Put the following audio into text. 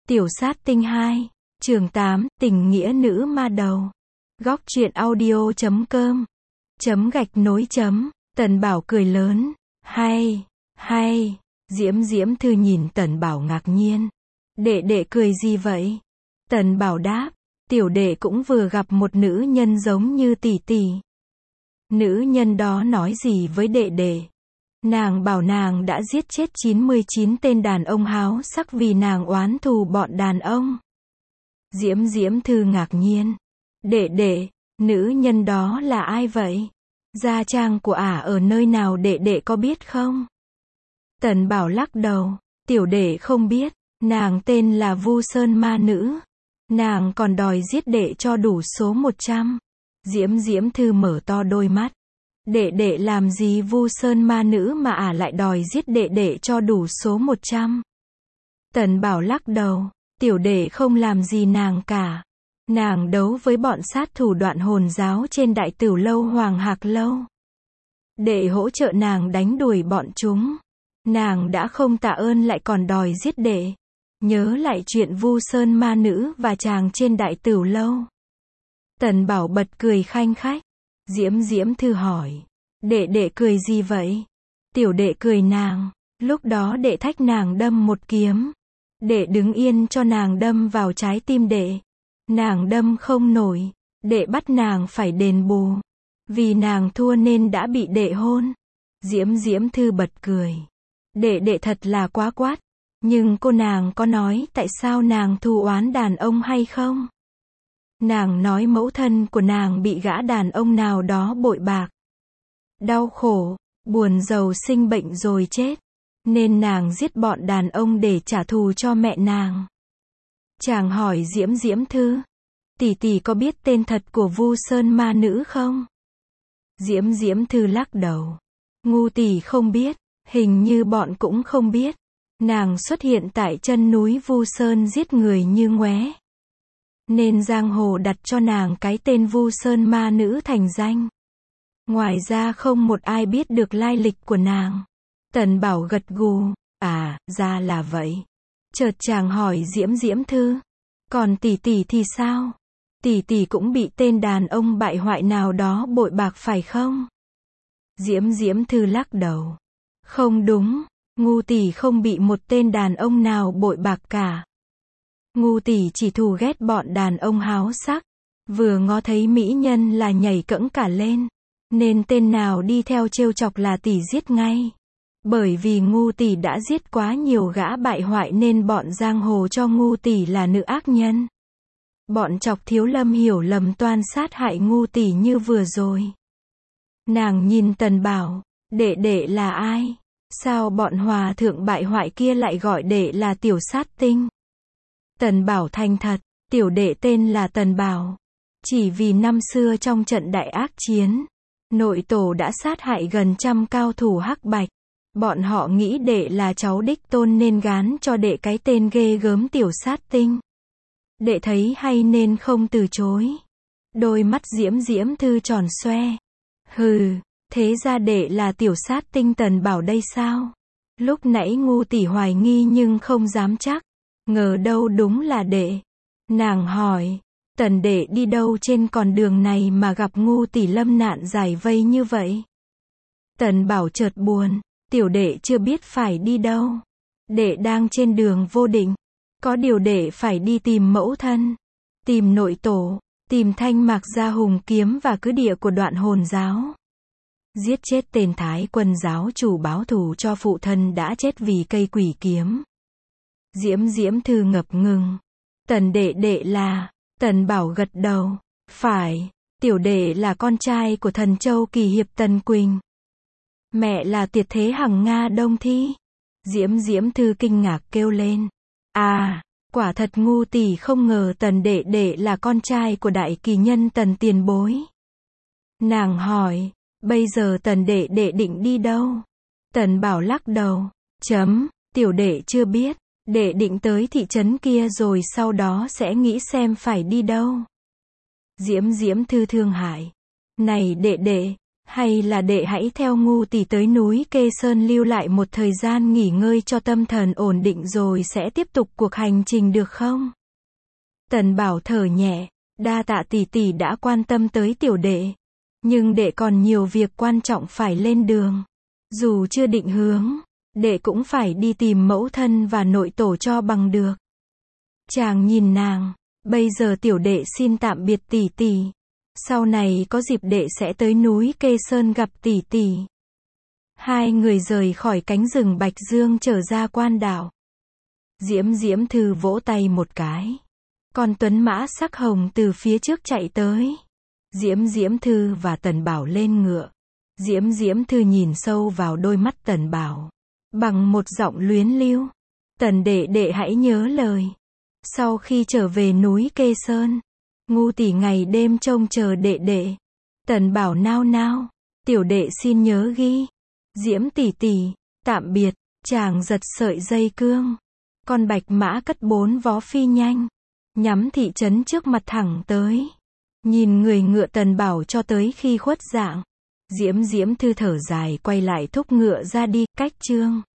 Tiểu sát tinh 2, chương 8, tình nghĩa nữ ma đầu. Góc truyện audio.com /. Tần Bảo cười lớn. Hay. Diễm Thư nhìn Tần Bảo ngạc nhiên. Đệ cười gì vậy? Tần Bảo đáp. Tiểu đệ cũng vừa gặp một nữ nhân giống như tỷ tỷ. Nữ nhân đó nói gì với đệ? Nàng bảo nàng đã giết chết 99 tên đàn ông háo sắc vì nàng oán thù bọn đàn ông. Diễm Thư ngạc nhiên. Đệ, nữ nhân đó là ai vậy? Gia trang của ả ở nơi nào đệ có biết không? Tần Bảo lắc đầu. Tiểu đệ không biết, nàng tên là Vu Sơn ma nữ. Nàng còn đòi giết đệ cho đủ số 100. Diễm Thư mở to đôi mắt. Đệ làm gì Vu Sơn ma nữ mà ả lại đòi giết đệ cho đủ số 100? Tần Bảo lắc đầu. Tiểu đệ không làm gì nàng cả. Nàng đấu với bọn sát thủ Đoạn Hồn giáo trên Đại Tửu lâu Hoàng Hạc lâu. Đệ hỗ trợ nàng đánh đuổi bọn chúng. Nàng đã không tạ ơn lại còn đòi giết đệ. Nhớ lại chuyện Vu Sơn ma nữ và chàng trên Đại Tửu lâu. Tần Bảo bật cười khanh khách. Diễm Thư hỏi. Đệ cười gì vậy? Tiểu đệ cười nàng. Lúc đó đệ thách nàng đâm một kiếm. Đệ đứng yên cho nàng đâm vào trái tim đệ. Nàng đâm không nổi. Đệ bắt nàng phải đền bù. Vì nàng thua nên đã bị đệ hôn. Diễm Thư bật cười. Đệ thật là quá quát. Nhưng cô nàng có nói tại sao nàng thù oán đàn ông hay không? Nàng nói mẫu thân của nàng bị gã đàn ông nào đó bội bạc. Đau khổ, buồn rầu sinh bệnh rồi chết. Nên nàng giết bọn đàn ông để trả thù cho mẹ nàng. Chàng hỏi Diễm Thư. Tỷ có biết tên thật của Vu Sơn ma nữ không? Diễm Thư lắc đầu. Ngu tỷ không biết, hình như bọn cũng không biết. Nàng xuất hiện tại chân núi Vu Sơn giết người như ngoé. Nên giang hồ đặt cho nàng cái tên Vu Sơn ma nữ thành danh. Ngoài ra không một ai biết được lai lịch của nàng. Tần Bảo gật gù. À, ra là vậy. Chợt chàng hỏi Diễm Thư. Còn tỷ thì sao? Tỷ cũng bị tên đàn ông bại hoại nào đó bội bạc phải không? Diễm Thư lắc đầu. Không đúng, ngu tỷ không bị một tên đàn ông nào bội bạc cả. Ngu tỷ chỉ thù ghét bọn đàn ông háo sắc. Vừa ngó thấy mỹ nhân là nhảy cẫng cả lên. Nên tên nào đi theo trêu chọc là tỷ giết ngay. Bởi vì ngu tỷ đã giết quá nhiều gã bại hoại nên bọn giang hồ cho ngu tỷ là nữ ác nhân. Bọn chọc Thiếu Lâm hiểu lầm toan sát hại ngu tỷ như vừa rồi. Nàng nhìn Tần Bảo. Đệ là ai? Sao bọn hòa thượng bại hoại kia lại gọi đệ là tiểu sát tinh? Tần Bảo thành thật. Tiểu đệ tên là Tần Bảo. Chỉ vì năm xưa trong trận đại ác chiến, nội tổ đã sát hại gần 100 cao thủ hắc bạch. Bọn họ nghĩ đệ là cháu đích tôn nên gán cho đệ cái tên ghê gớm tiểu sát tinh. Đệ thấy hay nên không từ chối. Đôi mắt Diễm Thư tròn xoe. Hừ, thế ra đệ là tiểu sát tinh Tần Bảo đây sao? Lúc nãy ngu tỷ hoài nghi nhưng không dám chắc. Ngờ đâu đúng là đệ. Nàng hỏi. Tần đệ đi đâu trên con đường này mà gặp ngu tỷ lâm nạn giải vây như vậy? Tần Bảo chợt buồn. Tiểu đệ chưa biết phải đi đâu. Đệ đang trên đường vô định. Có điều đệ phải đi tìm mẫu thân. Tìm nội tổ. Tìm Thanh Mạc Gia Hùng kiếm và cứ địa của Đoạn Hồn giáo. Giết chết tên Thái Quân giáo chủ báo thù cho phụ thân đã chết vì cây quỷ kiếm. Diễm Thư ngập ngừng. Tần đệ là... Tần Bảo gật đầu. Phải, tiểu đệ là con trai của thần châu kỳ hiệp Tần Quỳnh. Mẹ là Tiệt Thế Hằng Nga Đông Thi. Diễm Thư kinh ngạc kêu lên. À, quả thật ngu tỷ không ngờ Tần đệ là con trai của đại kỳ nhân Tần tiền bối. Nàng hỏi, bây giờ Tần đệ định đi đâu? Tần Bảo lắc đầu. Tiểu đệ chưa biết. Đệ định tới thị trấn kia rồi sau đó sẽ nghĩ xem phải đi đâu. Diễm Thư thương hại. Này đệ, Hay là đệ hãy theo Ngu tỷ tới núi Kê Sơn lưu lại một thời gian nghỉ ngơi cho tâm thần ổn định rồi sẽ tiếp tục cuộc hành trình được không? Tần Bảo thở nhẹ, đa tạ tỷ tỷ đã quan tâm tới tiểu đệ. Nhưng đệ còn nhiều việc quan trọng phải lên đường. Dù chưa định hướng, đệ cũng phải đi tìm mẫu thân và nội tổ cho bằng được. Chàng nhìn nàng, bây giờ tiểu đệ xin tạm biệt tỷ tỷ. Sau này có dịp đệ sẽ tới núi Kê Sơn gặp tỷ tỷ. Hai người rời khỏi cánh rừng Bạch Dương trở ra quan đảo. Diễm Diễm Thư vỗ tay một cái. Con tuấn mã sắc hồng từ phía trước chạy tới. Diễm Diễm Thư và Tần Bảo lên ngựa. Diễm Diễm Thư nhìn sâu vào đôi mắt Tần Bảo. Bằng một giọng luyến lưu. Tần đệ đệ hãy nhớ lời. Sau khi trở về núi Kê Sơn, Ngu tỷ ngày đêm trông chờ đệ đệ. Tần Bảo nao nao. Tiểu đệ xin nhớ ghi. Diễm tỷ tỷ, tạm biệt. Chàng giật sợi dây cương. Con bạch mã cất 4 vó phi nhanh. Nhắm thị trấn trước mặt thẳng tới. Nhìn người ngựa Tần Bảo cho tới khi khuất dạng. Diễm Diễm Thư thở dài quay lại thúc ngựa ra đi, cách chương.